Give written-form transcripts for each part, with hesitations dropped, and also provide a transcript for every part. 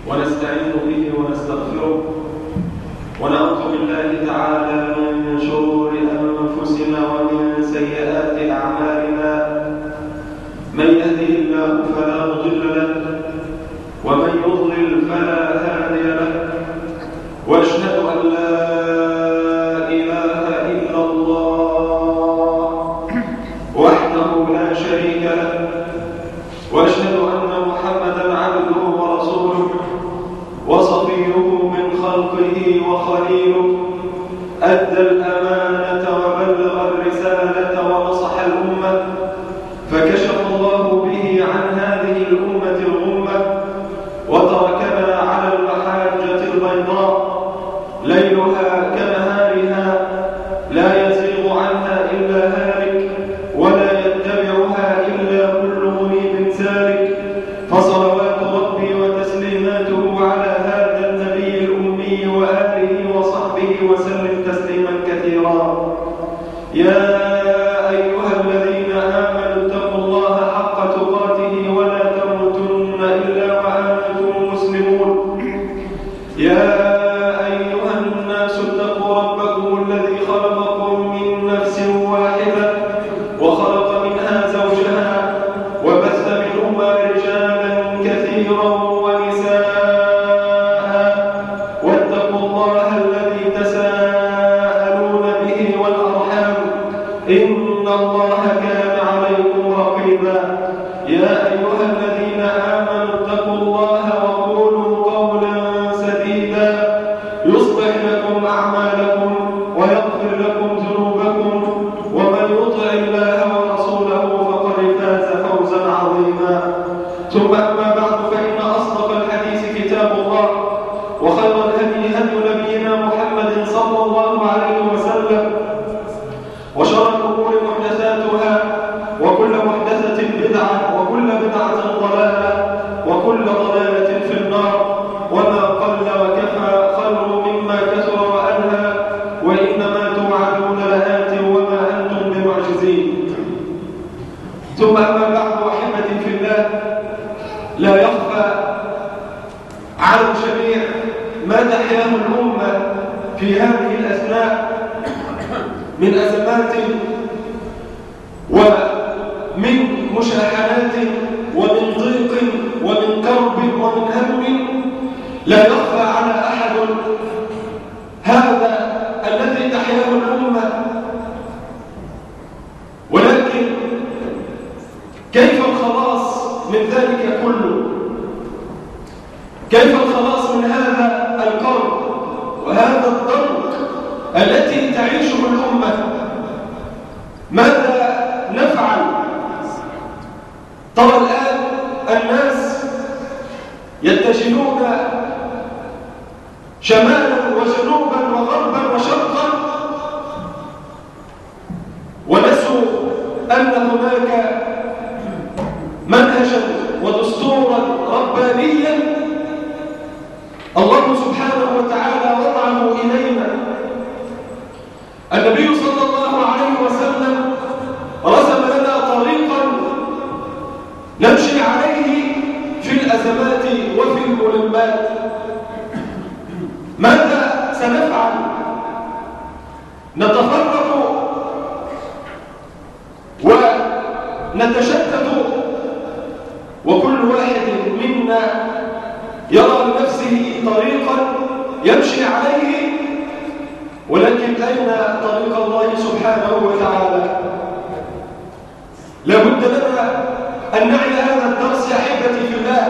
ونستعين به ونستغفره ونعوذ بالله تعالى من شرور أنفسنا ومن سيئات أعمالنا. من يهده الله فلا مضل له ومن يضلل فلا هادي له، وأشهد أن لا إله إلا الله وحده لا شريك له، وأشهد أن محمدًا عبده ورسوله وصفيه من خلقه وخليله، أدى الأمانة وبلغ الرسالة ونصح الأمة، فكشف الله به عن هذه الأمة الغمة، وتركنا على المحجة البيضاء ليلها كنهارها لا يزيغ عنها إلا هالك ولا يتبعها إلا كل منيب سالك. فصلوات ربي وتسليماته على هذا النبي الأمي وآله وصحبه وسلم تسليما كثيرا. يا أيها الذين آمنوا اتقوا الله حق تقاته ولا تموتن إلا وأنتم مسلمون. يا أيها الناس اتقوا ربكم الذي خلقكم من نفس واحدة وخلق منها زوجها وبث منهما رجالا كثيرا ونساء، واتقوا الله الذي تساءلون به والأرحام إن الله كان عليكم رقيبا. يا أيها الذين آمنوا اتقوا الله وقولوا قولا سديدا يصلح لكم أعمالكم ويغفر لكم ذنوبكم، ومن يطع الله ورسوله فقد فاز فوزا عظيما. ثم أما بعد، فإن أصدق الحديث كتاب الله، وخير الهدي هدي نبينا محمد صلى الله عليه وسلم، وشر الأمور محدثاتها، وكل محدثة بدعة، وكل بدعة ضلالة، وكل ضلالة في النار. وما قل وكفى خير مما كثر وألهى، وإنما توعدون لآت وما أنتم بمعجزين. ثم أما بعد، أحبتي في الله، لا يخفى على الجميع ما تحياه الأمة في هذه الأثناء من أزمات ومن مشاحنات ومن ضيق ومن كرب ومن هم. لا يخفى على أحد هذا الذي تحياه الأمة، ولكن كيف الخلاص من ذلك كله؟ كيف الخلاص من هذا الكرب وهذا الضنك التي تعيشه الأمة؟ ماذا نفعل؟ ترى الآن الناس يتجهون شمالا وجنوبا وغربا وشرقا، ونسوا أن هناك منهجا ودستورا ربانيا الله سبحانه وتعالى وضعه إلينا. النبي صلى الله عليه وسلم رسم لنا طريقا نمشي عليه في الأزمات وفي الملمات. ماذا سنفعل؟ نتفرق ونتشتت، وكل واحد منا يرى لنفسه طريقا يمشي عليه، ولكن أين طريق الله سبحانه وتعالى؟ لابد لنا أن نعي هذا الدرس يا أحبتي في الله.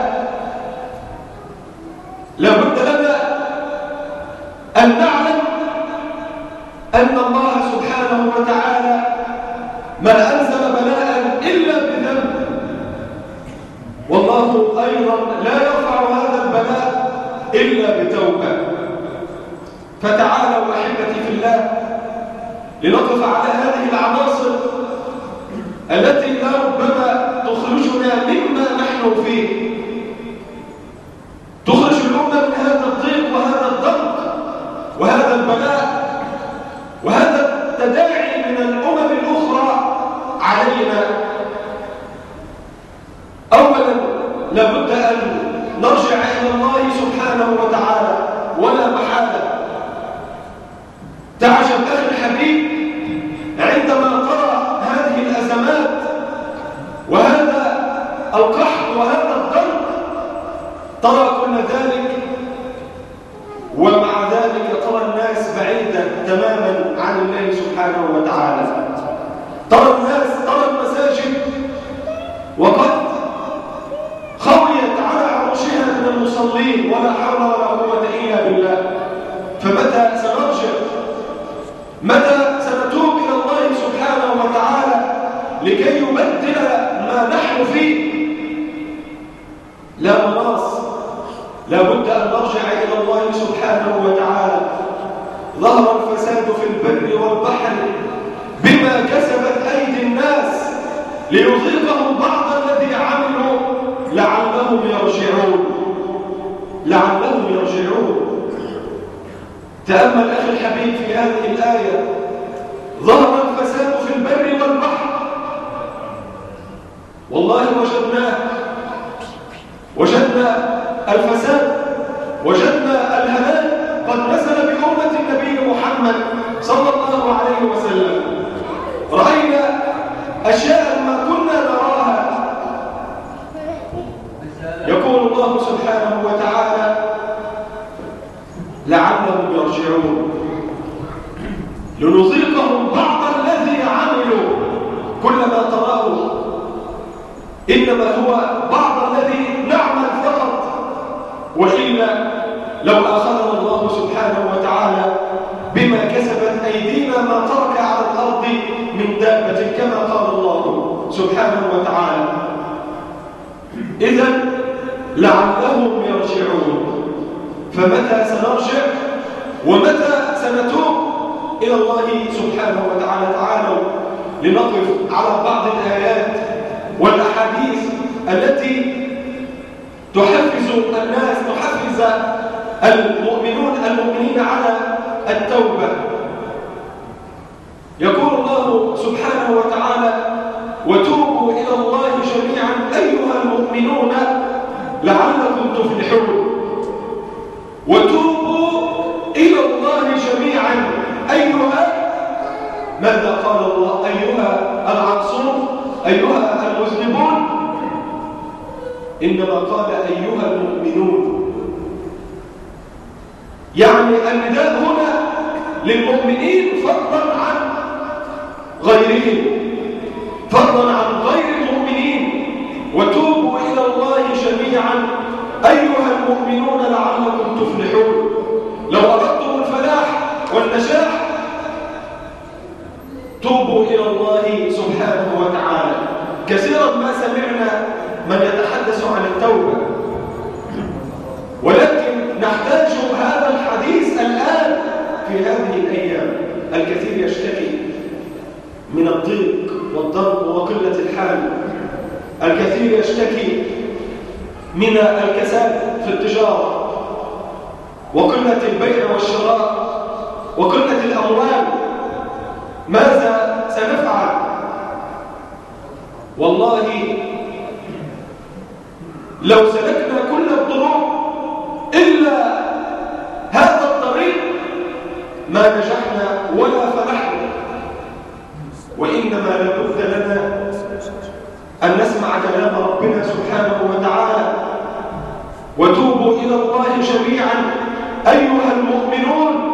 لابد لنا أن نعلم أن الله سبحانه وتعالى ما أنزل بلاء إلا بذنب، والله أيضا لا يرفع هذا البلاء إلا بتوبة. فتعالوا أحبتي في الله لنقف على هذه العناصر التي لا ربما تخرجنا مما نحن فيه، تخرج الأمة من هذا الضيق وهذا الضنك وهذا البلاء وهذا التداعي من الأمم الأخرى علينا. أولا لابد أن نرجع إلى الله سبحانه سبحانه وتعالى ولا محالة. تعجب أخي الحبيب عندما ترى هذه الأزمات وهذا القحط وهذا الضنك، ترى كل ذلك ومع ذلك ترى الناس بعيدة تماما عن الله سبحانه وتعالى. ترى الناس، ترى المساجد وقد خويت على عروشها من المصلين، ولا حول ولا قوة إلا بالله. فمتى سنرجع؟ متى سنتوب إلى الله سبحانه وتعالى لكي يبدل ما نحن فيه؟ لا مناص، لا بد أن نرجع إلى الله سبحانه وتعالى. ظهر الفساد في البر والبحر بما كسبت أيدي الناس ليذيقهم بعض الذي عملوا لعلهم يرجعون. لعلهم يرجعون. تأمل أخي الحبيب في هذه الآية. ظهر الفساد في البر والبحر، والله وجدنا الفساد، وجدنا الهلاك قد نزل بأمة النبي محمد صلى الله عليه وسلم. رأينا أشياء ما كنا نراها. يقول الله سبحانه وتعالى لعلهم يرجعون لنذيقهم بعض الذي عملوا. كل ما تراه إنما هو بعض الذي نعمل فقط، وإلا لو أخذنا الله سبحانه وتعالى بما كسبت أيدينا ما ترك على الأرض من دابة، كما قال الله سبحانه وتعالى. إذن لعلهم يرجعون. فمتى سنرجع ومتى سنتوب إلى الله سبحانه وتعالى؟ تعالوا لنقف على بعض الآيات والأحاديث التي تحفز الناس، تحفز المؤمنين على التوبة. يقول الله سبحانه وتعالى وتوبوا إلى الله جميعا أيها المؤمنون لعلكم تفلحون. وتوبوا إلى الله جميعا أيها، ماذا قال الله؟ أيها العاصون، أيها المذنبون، إنما قال أيها المؤمنون. يعني النداء هنا للمؤمنين فضلا عن غيرهم، فضلا عن غير المؤمنين. وتوبوا إلى الله جميعا أيها المؤمنون لعلكم تفلحون. لو أردتم الفلاح والنجاح توبوا إلى الله سبحانه وتعالى. كثيرا ما سمعنا من يتحدث عن التوبة، ولكن نحتاج هذا الحديث الآن في هذه الأيام. الكثير يشتكي من الضيق والضرب وقلة الحال. الكثير يشتكي من الكساد في التجارة وقلة البيع والشراء وقلة الأموال. ماذا سنفعل؟ والله لو سلكنا كل الطرق إلا هذا الطريق ما نجحنا ولا فلحنا. وإنما لابد لنا أن نسمع كلام ربنا سبحانه وتعالى وتوبوا إلى الله جميعا أيها المؤمنون.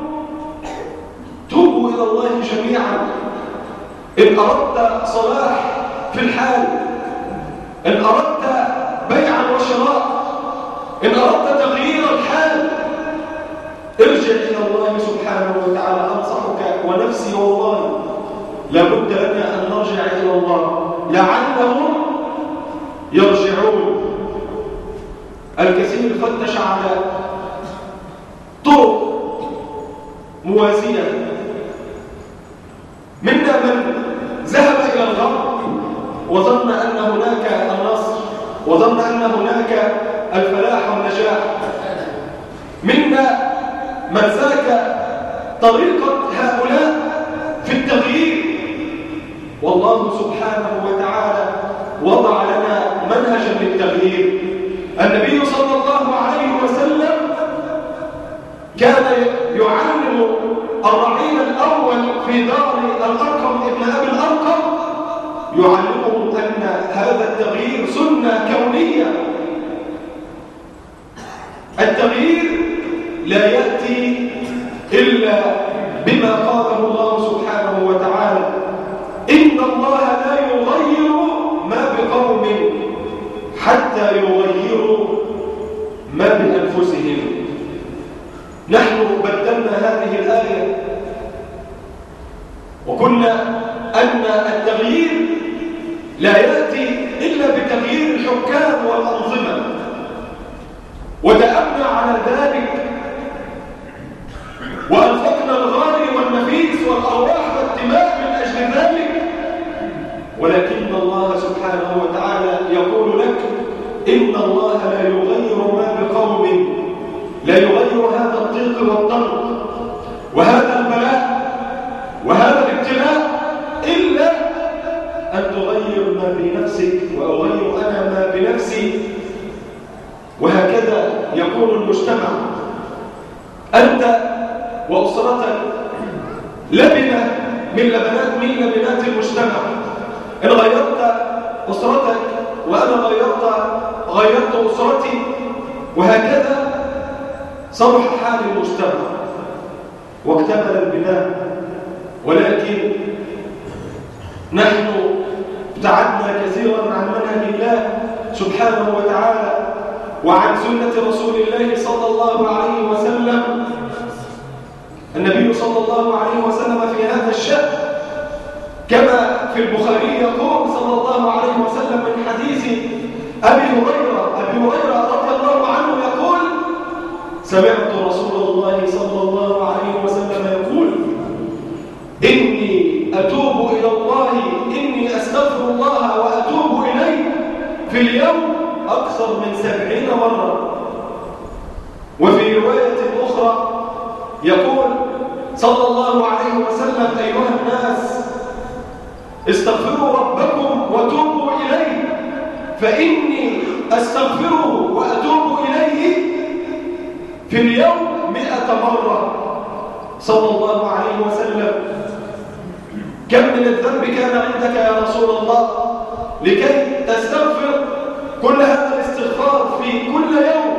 توبوا إلى الله جميعا. إن أردت صلاح في الحال، إن أردت بيعا وشراء، إن أردت تغيير الحال، ارجع إلى الله سبحانه وتعالى. أنصحك ونفسي والله لابد لنا أن نرجع إلى الله لعلهم يرجعون. الكثير فتش على طرق موازية. منا من ذهب إلى الغرب وظن أن هناك النصر وظن أن هناك الفلاح والنجاح. منا من سلك طريقة هؤلاء في التغيير. والله سبحانه وتعالى وضع لنا منهجا للتغيير. النبي صلى الله عليه وسلم كان يعلم الرعيل الأول في دار الأرقم ابن أبي الأرقم، يعلمهم أن هذا التغيير سنة كونية. التغيير لا يأتي إلا بما قاله الله سبحانه وتعالى: إن الله لا يغير ما بقوم حتى يغيروا ما بأنفسهم. نحن بدلنا هذه الآية وقلنا أن التغيير لا يأتي إلا بتغيير الحكام والأنظمة، ودأبنا على ذلك وأنفقنا الغالي والنفيس والأرواح والدماء من أجل ذلك، ولكن الله سبحانه وتعالى يقول لك: إن الله لا يغير ما بقوم، لا يغير هذا الضيق والضنك وهذا البلاء وهذا الابتلاء إلا أن تغير ما بنفسك وأغير أنا ما بنفسي. وهكذا يكون المجتمع. أنت وأسرتك لبنة من لبنات المجتمع. إن غيرت أسرتك وأنا غيرت أسرتي، وهكذا صلح حال المجتمع واكتمل البناء. ولكن نحن ابتعدنا كثيرا عن منهج الله سبحانه وتعالى وعن سنة رسول الله صلى الله عليه وسلم. النبي صلى الله عليه وسلم في هذا الشأن كما في البخاري يقول صلى الله عليه وسلم من حديث أبي هريرة رضي الله عنه يقول: سمعت رسول الله صلى الله عليه وسلم يقول: إني أتوب إلى الله، إني أستغفر الله وأتوب إليه في اليوم أكثر من 70 مرة. وفي رواية أخرى يقول صلى الله عليه وسلم: أيها الناس استغفروا ربكم وتوبوا إليه فإني أستغفره وأتوب إليه في اليوم 100 مرة. صلى الله عليه وسلم: كم من الذنب كان عندك يا رسول الله لكي تستغفر كل هذا الاستغفار في كل يوم؟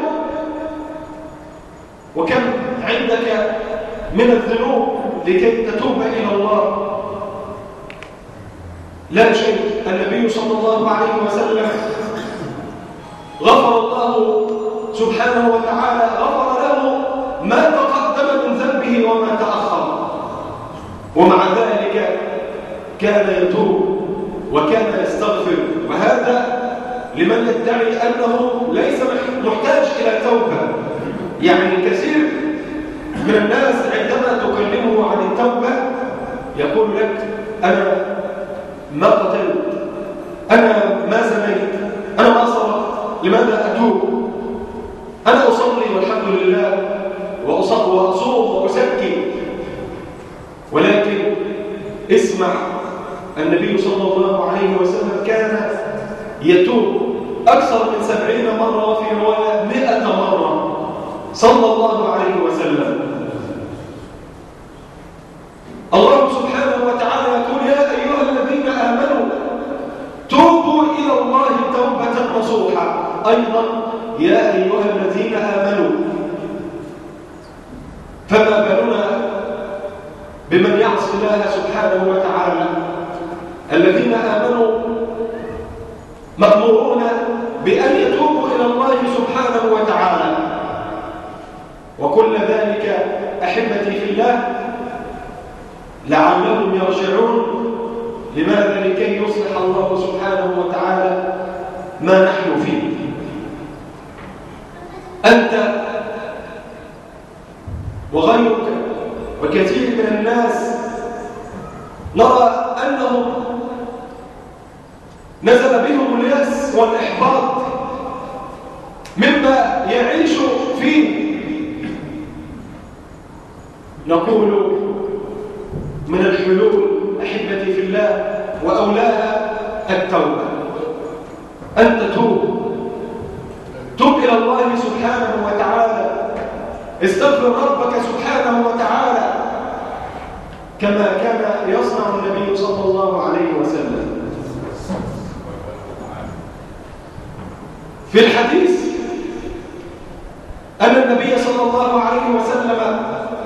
وكم عندك من الذنوب لكي تتوب إلى الله؟ لا شيء. النبي صلى الله عليه وسلم غفر الله سبحانه وتعالى غفر له ما تقدم من ذنبه وما تأخر، ومع ذلك كان يتوب وكان يستغفر. وهذا لمن يدعي أنه ليس محتاج إلى توبة. يعني كثير من الناس عندما تكلمه عن التوبة يقول لك: أنا ما قتلت، أنا ما زنيت، أنا ما سرقت، لماذا أتوب؟ أنا أصلي والحمد لله وأصوم وأزكي. ولكن اسمع، النبي صلى الله عليه وسلم كان يتوب أكثر من 70 مرة، وفي رواية 100 مرة صلى الله عليه وسلم. الله سبحانه وتعالى يقول: يا أيها الذين آمنوا توبوا إلى الله توبة نصوحا. أيضا يا أيها الذين آمنوا. فما بالنا بمن يعصي الله سبحانه وتعالى؟ الذين آمنوا مأمورون بأن يتوبوا إلى الله سبحانه وتعالى. وكل ذلك أحبتي في الله لعلهم يرجعون. لماذا؟ لكي يصلح الله سبحانه وتعالى ما نحن فيه. أنت وغيرك وكثير من الناس نرى أنهم نزل بهم اليأس والإحباط مما يعيش فيه. نقول من الحلول أحبتي في الله وأولاها التوبة. أن تتوب إلى الله سبحانه وتعالى استغفر ربك سبحانه وتعالى كما كان يصنع النبي صلى الله عليه وسلم. في الحديث أن النبي صلى الله عليه وسلم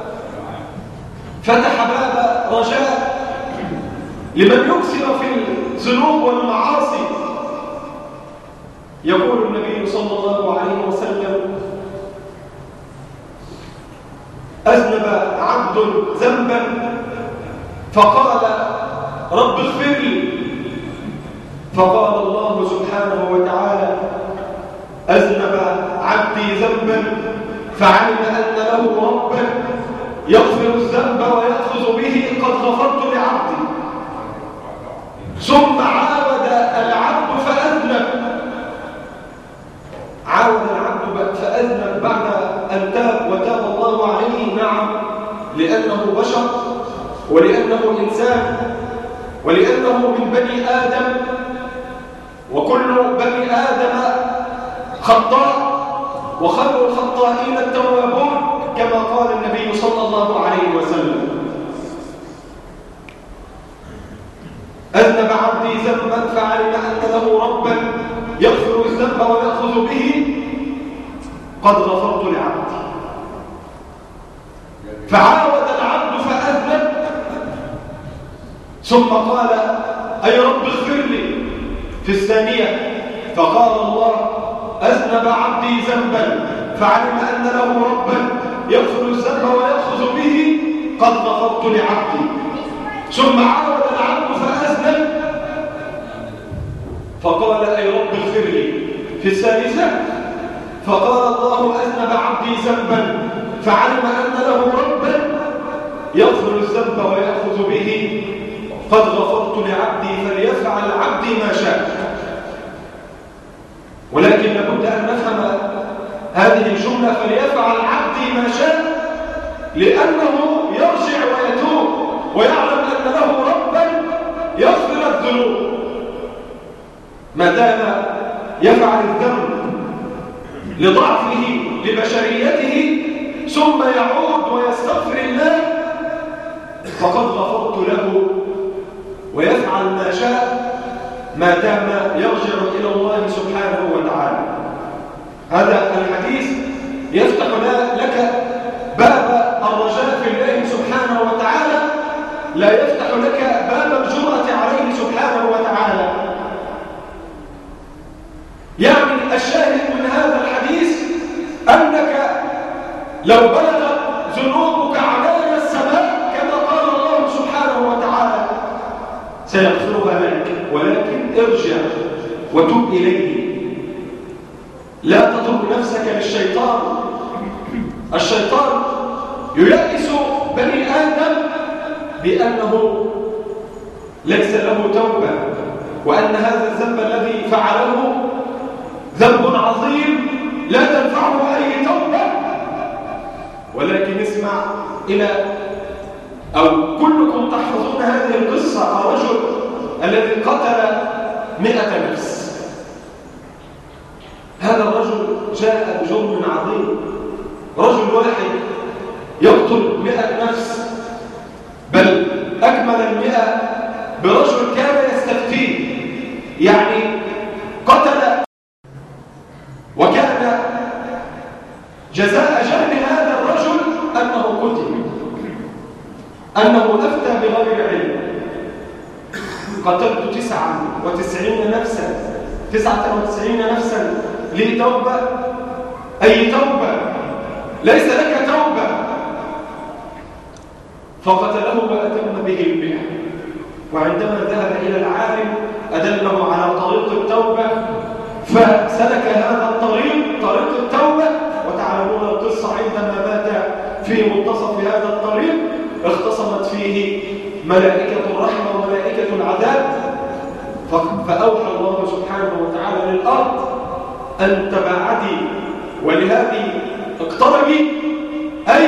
فتح باب رجاء لمن يكثر في الذنوب والمعاصي. يقول النبي صلى الله عليه وسلم: أذنب عبد ذنبا فقال رب اغفر لي، فقال الله سبحانه وتعالى: أذنب عبدي ذنبا فعلم أن له ربا يغفر الذنب ويأخذ به قد غفرت لعبدي. ثم عاود العبد فأذنب، عاود العبد فأذنب بعد أن تاب وتاب الله عليه، نعم، لأنه بشر ولأنه إنسان ولأنه من بني آدم، وكل بني آدم خطاء وخير الخطائين التوابون كما قال النبي صلى الله عليه وسلم: أذنب عبدي ذنبا فعلم أن له ربا يغفر الذنب ويأخذ به قد غفرت لعبدي. فعاود العبد فأذنب ثم قال: أي رب اغفر لي. في الثانية فقال الله: أذنب عبدي ذنبا فعلم أن له ربا يغفر الذنب ويأخذ به قد غفرت لعبدي. ثم عاود العبد فأذنب فقال: أي رب اغفر لي. في الثالثة فقال الله: أذنب عبدي ذنبا فعلم أن له ربا يغفر الذنب ويأخذ به قد غفرت لعبدي فليفعل عبدي ما شاء. ولكن لابد أن نفهم هذه الجملة: فليفعل عبدي ما شاء، لأنه يرجع ويتوب ويعلم أن له ربا يغفر الذنوب. ما دام يفعل الذنب لضعفه لبشريته ثم يعود ويستغفر الله فقد غفرت له، ويفعل ما شاء ما دام يرجع إلى الله سبحانه وتعالى. هذا الحديث يفتح لك باب الرجاء في الله سبحانه وتعالى، لا يفتح لك باب الجرأة عليه سبحانه وتعالى. يعني الشاهد من هذا الحديث أنك لو بلغت ذنوبك عنان السماء كما قال الله سبحانه وتعالى سيغفرها لك، ولكن ارجع وتب إليه. لا تترك نفسك للشيطان. الشيطان ييأس بني آدم بأنه ليس له توبة، وأن هذا الذنب الذي فعله ذنب عظيم لا تنفعه أي توبة. ولكن اسمع إلى كلكم تحفظون هذه القصة: الرجل الذي قتل 100 نفس. هذا الرجل جاء بجرم عظيم. رجل واحد يقتل 100 نفس، بل أكمل 100 برجل كان يستفتيه، يعني قتل. وكان جزاء جهل هذا الرجل أنه قتل، أنه أفتى بغير علم. قتلت 99 نفسا، 99 نفسا لي توبة؟ أي توبة؟ ليس لك توبة. فقتله وأتم به 100. وعندما ذهب إلى العالم أدله على طريق التوبة، فسلك هذا الطريق، طريق التوبة. وتعلمون القصة: عندما مات في منتصف هذا الطريق اختصمت فيه ملائكة الرحمة وملائكة العذاب، فأوحى الله سبحانه وتعالى للأرض أن تباعدي ولهذه اقتربي. أي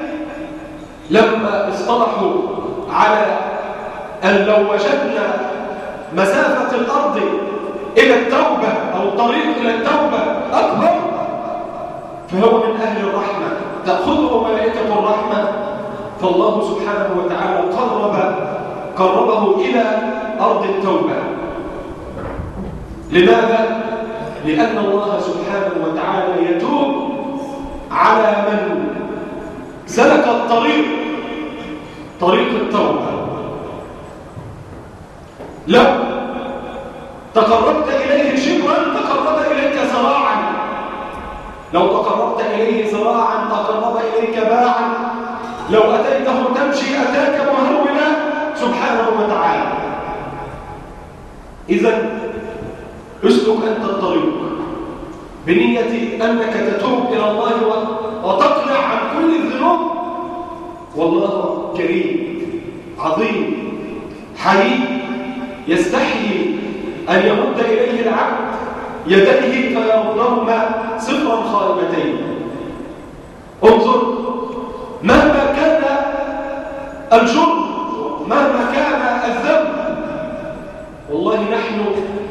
لما اصطلحوا على أن لو وجدنا مسافة الأرض إلى التوبة أو الطريق إلى التوبة أكبر، فهو من أهل الرحمة تأخذه ملائكة الرحمة. فالله سبحانه وتعالى قربه إلى أرض التوبة. لماذا؟ لأن الله سبحانه وتعالى يتوب على من سلك طريق التوبة. لو تقربت إليه شبرا تقرب إليك ذراعا، لو تقربت إليه ذراعا تقرب إليك باعا، لو أتيته تمشي أتاك مهرولا سبحانه وتعالى. إذن اسلك أنت الطريق بنية أنك تتوب إلى الله وتقلع عن كل الذنوب، والله كريم عظيم حليم يستحيي أن يمد إليه العبد يديه فيردهما صفرا خائبتين. انظر، مهما كان الجرم، مهما كان الذنب، والله نحن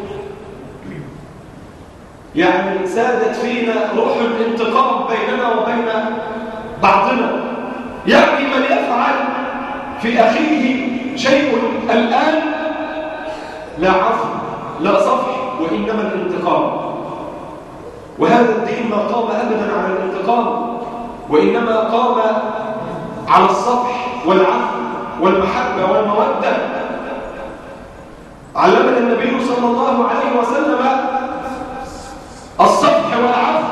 يعني سادت فينا روح الانتقام بيننا وبين بعضنا. يعني من يفعل في أخيه شيء الآن لا عفو لا صفح وإنما الانتقام. وهذا الدين ما قام أبدا على الانتقام، وإنما قام على الصفح والعفو والمحبة والمودة. علمنا النبي صلى الله عليه وسلم الصفح والعفو،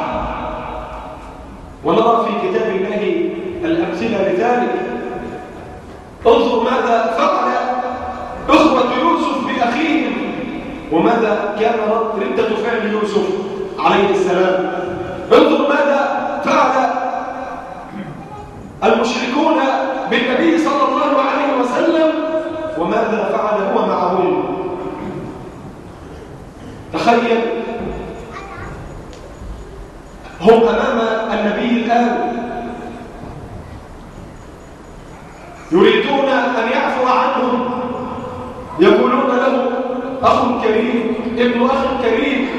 ونرى في كتاب الله الأمثلة لذلك. انظر ماذا فعل أخوة يوسف بأخيهم، وماذا كان ردة فعل يوسف عليه السلام. انظر ماذا فعل المشركون بالنبي صلى الله عليه وسلم، وماذا فعل هو معهم. تخيل، هم أمام النبي الآن يريدون أن يعفو عنهم، يقولون له أخ كريم ابن أخ كريم،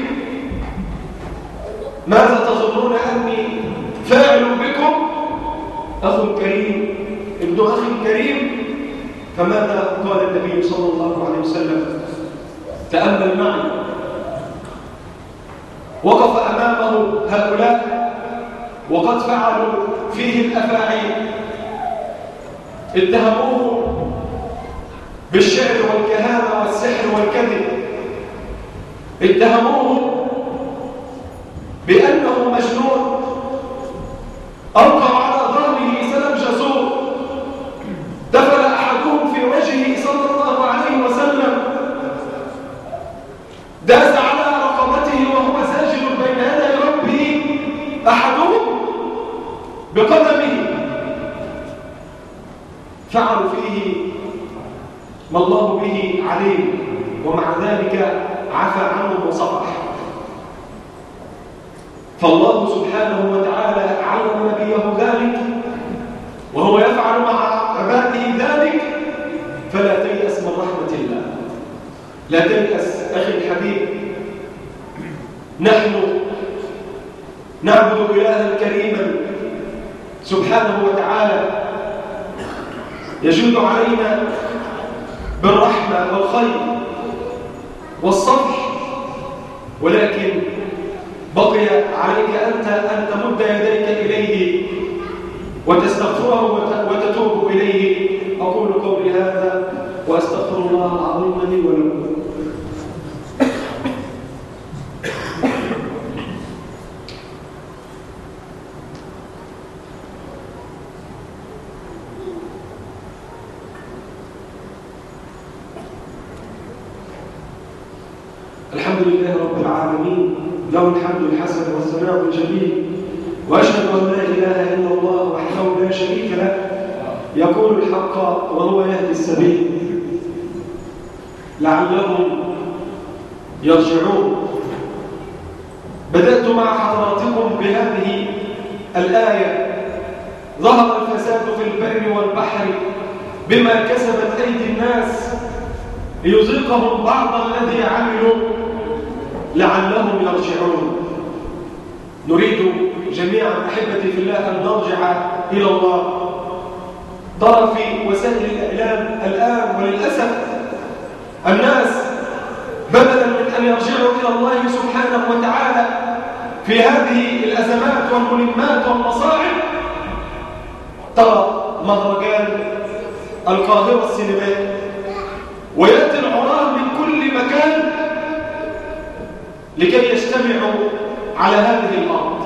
ماذا تظنون أني فاعل بكم؟ أخ كريم ابن أخ كريم. فماذا قال النبي صلى الله عليه وسلم؟ تأمل معي. وقف أمامه هؤلاء وقد فعلوا فيه الأفاعيل، اتهموه بالشعر والكهانة والسحر والكذب، اتهموه بأنه مجنون، ألقوا على ظهره سلم جسور، دفن أحدهم في وجهه صلى الله عليه وسلم، داس على رقبته وهو ساجد بين يدي ربه أحدهم بقدمه. فعلوا فيه ما الله به عليم، ومع ذلك عفى عنهم وصفح. فالله سبحانه وتعالى علم نبيه ذلك وهو يفعل مع عباده ذلك. فلا تيأس من رحمة الله، لا تيأس أخي الحبيب. نحن نعبد إلها كريما سبحانه وتعالى يجود علينا بالرحمة والخير والصفح، ولكن بقي عليك أنت أن تمد يديك إليه وتستغفره وتتوب إليه. أقول قولي هذا وأستغفر الله العظيم لي ولكم. الحمد لله رب العالمين، له الحمد الحسن والثناء الجميل، وأشهد أن لا إله إلا الله وحده لا شريك له، يقول الحق وهو يهدي السبيل لعلهم يرجعون. بدأت مع حضراتكم بهذه الآية: ظهر الفساد في البر والبحر بما كسبت أيدي الناس ليذيقهم بعض الذي عملوا لعلهم يرجعون. نريد جميعا أحبتي في الله أن نرجع إلى الله. ترى في وسائل الإعلام الآن وللأسف الناس بدلا من أن يرجعوا إلى الله سبحانه وتعالى في هذه الأزمات والملمات والمصاعب، ترى مهرجان القاهرة السينمائي، ويأتي العراة من كل مكان لكي يجتمعوا على هذه الأرض.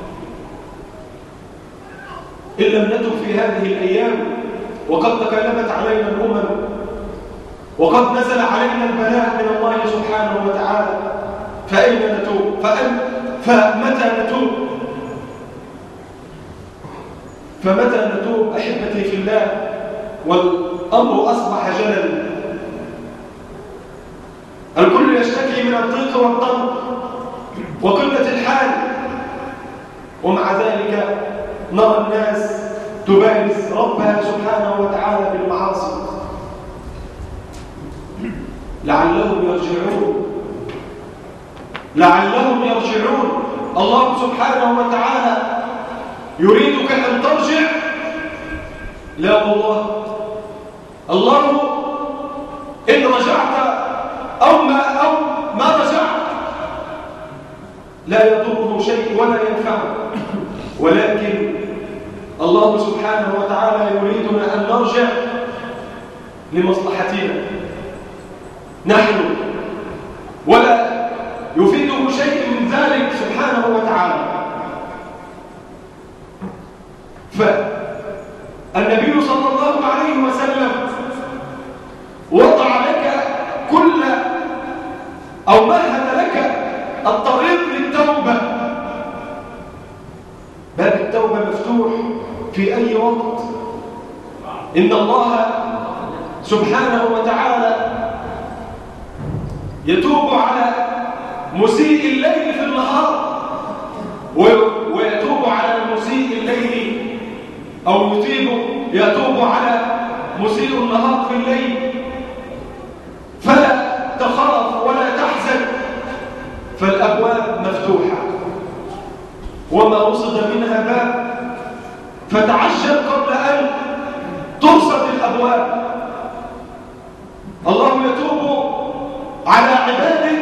إن لم نتب في هذه الأيام وقد تكلمت علينا الأمم وقد نزل علينا البلاء من الله سبحانه وتعالى، فأين نتوب؟ فمتى نتوب؟ فمتى نتوب أحبتي في الله والأمر أصبح جلل؟ الكل يشتكي من الضيق والضنك وقلة الحال، ومع ذلك نرى الناس تبارز ربها سبحانه وتعالى بالمعاصي لعلهم يرجعون. لعلهم يرجعون. الله سبحانه وتعالى يريدك أن ترجع. لا والله، الله إن رجعت أو ما رجعت لا يضره شيء ولا ينفعه، ولكن الله سبحانه وتعالى يريدنا أن نرجع لمصلحتنا نحن، ولا يفيده شيء من ذلك سبحانه وتعالى. فالنبي صلى الله عليه وسلم وضع لك أو مهد لك الطريق للتوبة. باب التوبة مفتوح في أي وقت. إن الله سبحانه وتعالى يتوب على مسيء الليل في النهار، ويتوب على مسيء الليل أو يتوب على مسيء النهار في الليل. فلا تخاف ولا تحزن، فالأبواب مفتوحة، وما رصد منها باب فتعجل قبل أن ترصد الأبواب. الله يتوب على عباده،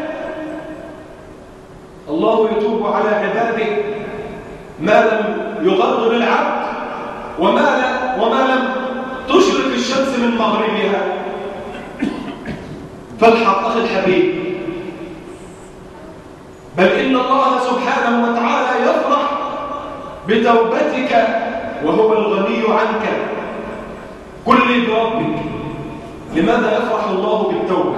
الله يتوب على عباده ما لم يغرر العبد وما لم تشرق الشمس من مغربها. فالحق أخي الحبيب، بل إن الله سبحانه وتعالى يفرح بتوبتك وهو الغني عنك. قل لي بربك، لماذا يفرح الله بالتوبة؟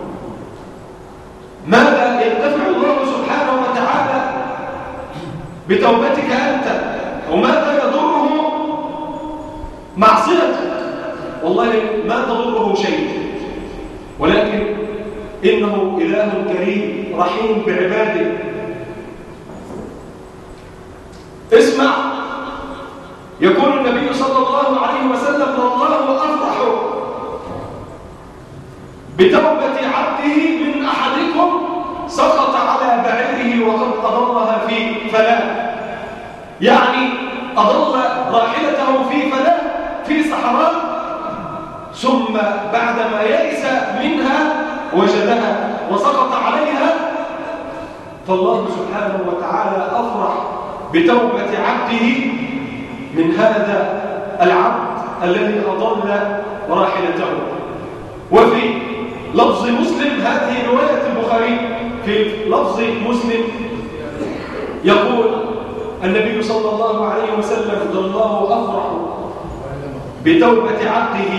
ماذا ينتفع الله سبحانه وتعالى بتوبتك أنت؟ وماذا يضره معصيتك؟ والله ما تضره شيء، ولكن إنه إله كريم رحيم بعباده. اسمع، يقول النبي صلى الله عليه وسلم: والله أفرح بتوبة عبده من أحدكم سقط على بعيره وقد أضلها في فلاة. يعني أضل راحلته في فلاة في صحراء، ثم بعدما يئس منها وجدها وسقط عليها. فالله سبحانه وتعالى أفرح بتوبة عبده من هذا العبد الذي أضل راحلته. وفي لفظ مسلم، هذه رواية البخاري، في لفظ مسلم يقول النبي صلى الله عليه وسلم: الله أفرح بتوبة عبده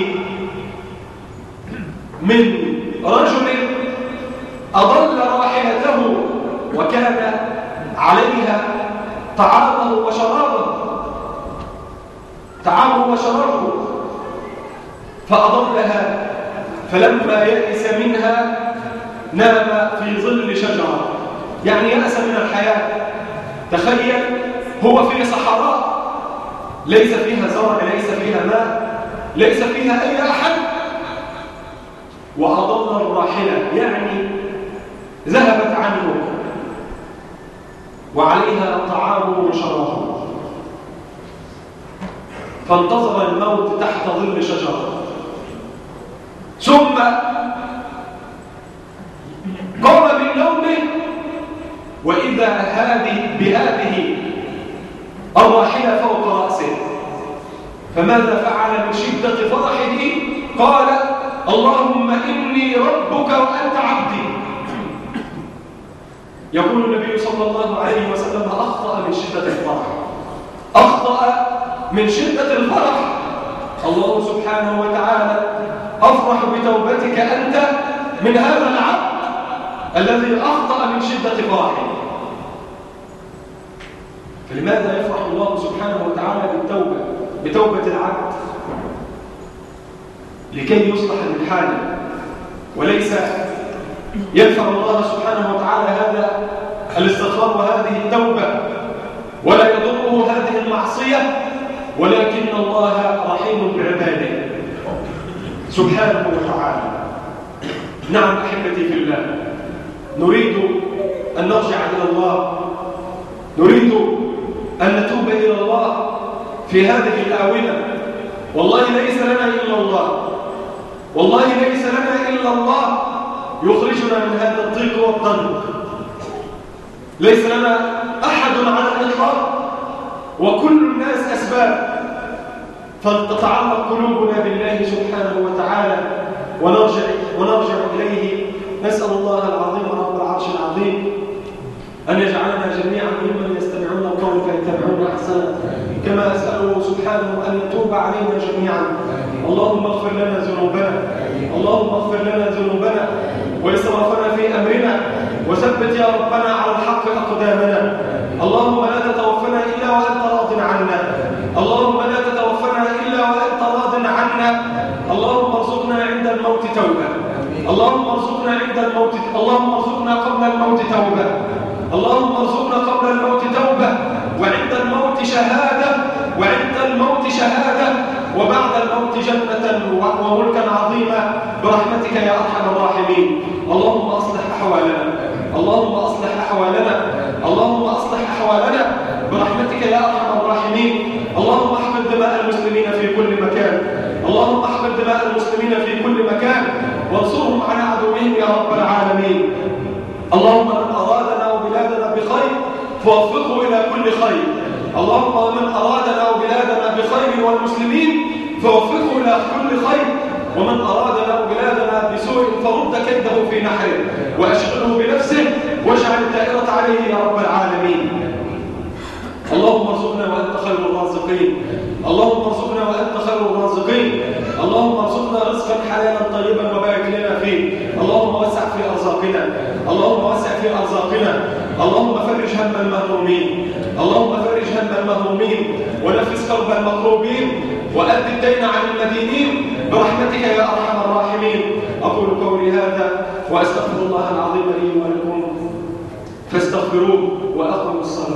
من رجل أضل راحلته وكان عليها طعامه وشرابه فأضلها، فلما يئس منها نام في ظل شجرة. يعني يأس من الحياة. تخيل، هو في صحراء ليس فيها زرع، ليس فيها ماء، ليس فيها أي أحد، وأضل الراحلة، يعني ذهبت عنه. وعليها طعامه وشرابه، فانتظر الموت تحت ظل شجرة، ثم قام من نومه وإذا بهذه الراحلة فوق رأسه. فماذا فعل من شدة فرحه؟ قال: اللهم إني ربك وأنت عبدي. يقول النبي صلى الله عليه وسلم: أخطأ من شدة الفرح، أخطأ من شدة الفرح. الله سبحانه وتعالى أفرح بتوبتك أنت من هذا العبد الذي أخطأ من شدة فرحه. فلماذا يفرح الله سبحانه وتعالى بتوبة العبد؟ لكي يصلح من حاله، وليس يدفع الله سبحانه وتعالى هذا الاستغفار وهذه التوبة ولا يضره هذه المعصية، ولكن الله رحيم بعباده سبحانه وتعالى. نعم أحبتي في الله، نريد أن نرجع إلى الله، نريد أن نتوب إلى الله في هذه الآونة. والله ليس لنا إلا الله، والله ليس لنا إلا الله يخرجنا من هذا الضيق والضنك. ليس لنا أحد على الإطلاق، وكل الناس أسباب. فلتتعلق قلوبنا بالله سبحانه وتعالى ونرجع إليه. نسأل الله العظيم رب العرش العظيم أن يجعلنا جميعا ممن يستمعون القول فيتبعون أحسنه، كما أسأله سبحانه أن يتوب علينا جميعا. اللهم اغفر لنا ذنوبنا، اللهم اغفر لنا ذنوبنا وإسرافنا في أمرنا، وثبت يا ربنا على الحق أقدامنا. اللهم لا تتوفنا إلا وأنت راض عنا، اللهم لا تتوفنا إلا وأنت راض عنا. اللهم ارزقنا عند الموت توبة، اللهم ارزقنا عند الموت، اللهم ارزقنا قبل الموت توبة، اللهم ارزقنا قبل الموت توبة، وعند الموت شهادة، وعند الموت شهادة، وبعد الموت جنة وملكا عظيما برحمتك يا أرحم الراحمين. اللهم أصلح أحوالنا، اللهم أصلح أحوالنا، اللهم أصلح أحوالنا برحمتك يا أرحم الراحمين. اللهم احقن دماء المسلمين في كل مكان، اللهم احقن دماء المسلمين في كل مكان، وانصرهم على عدوهم يا رب العالمين. اللهم من أرادنا وبلادنا بخير فوفقه إلى كل خير، اللهم من أرادنا وبلادنا بخير والمسلمين فوفقه إلى كل خير، ومن أرادنا وبلادنا بسوء فرد كيده في نحره وأشغله بنفسه واجعل الدائرة عليه يا رب العالمين. اللهم ارزقنا وأنت خير الرازقين، اللهم ارزقنا وأنت خير الرازقين، اللهم ارزقنا رزقا حلالا طيبا وبارك لنا فيه. اللهم وسع في أرزاقنا، اللهم وسع في أرزاقنا، اللهم فرج هم المهمومين، اللهم فرج هم المهمومين ونفس كرب المكروبين وأد الدين عن المدينين برحمتك يا أرحم الراحمين. أقول قولي هذا وأستغفر الله العظيم لي ولكم فاستغفروه وأقم الصلاة.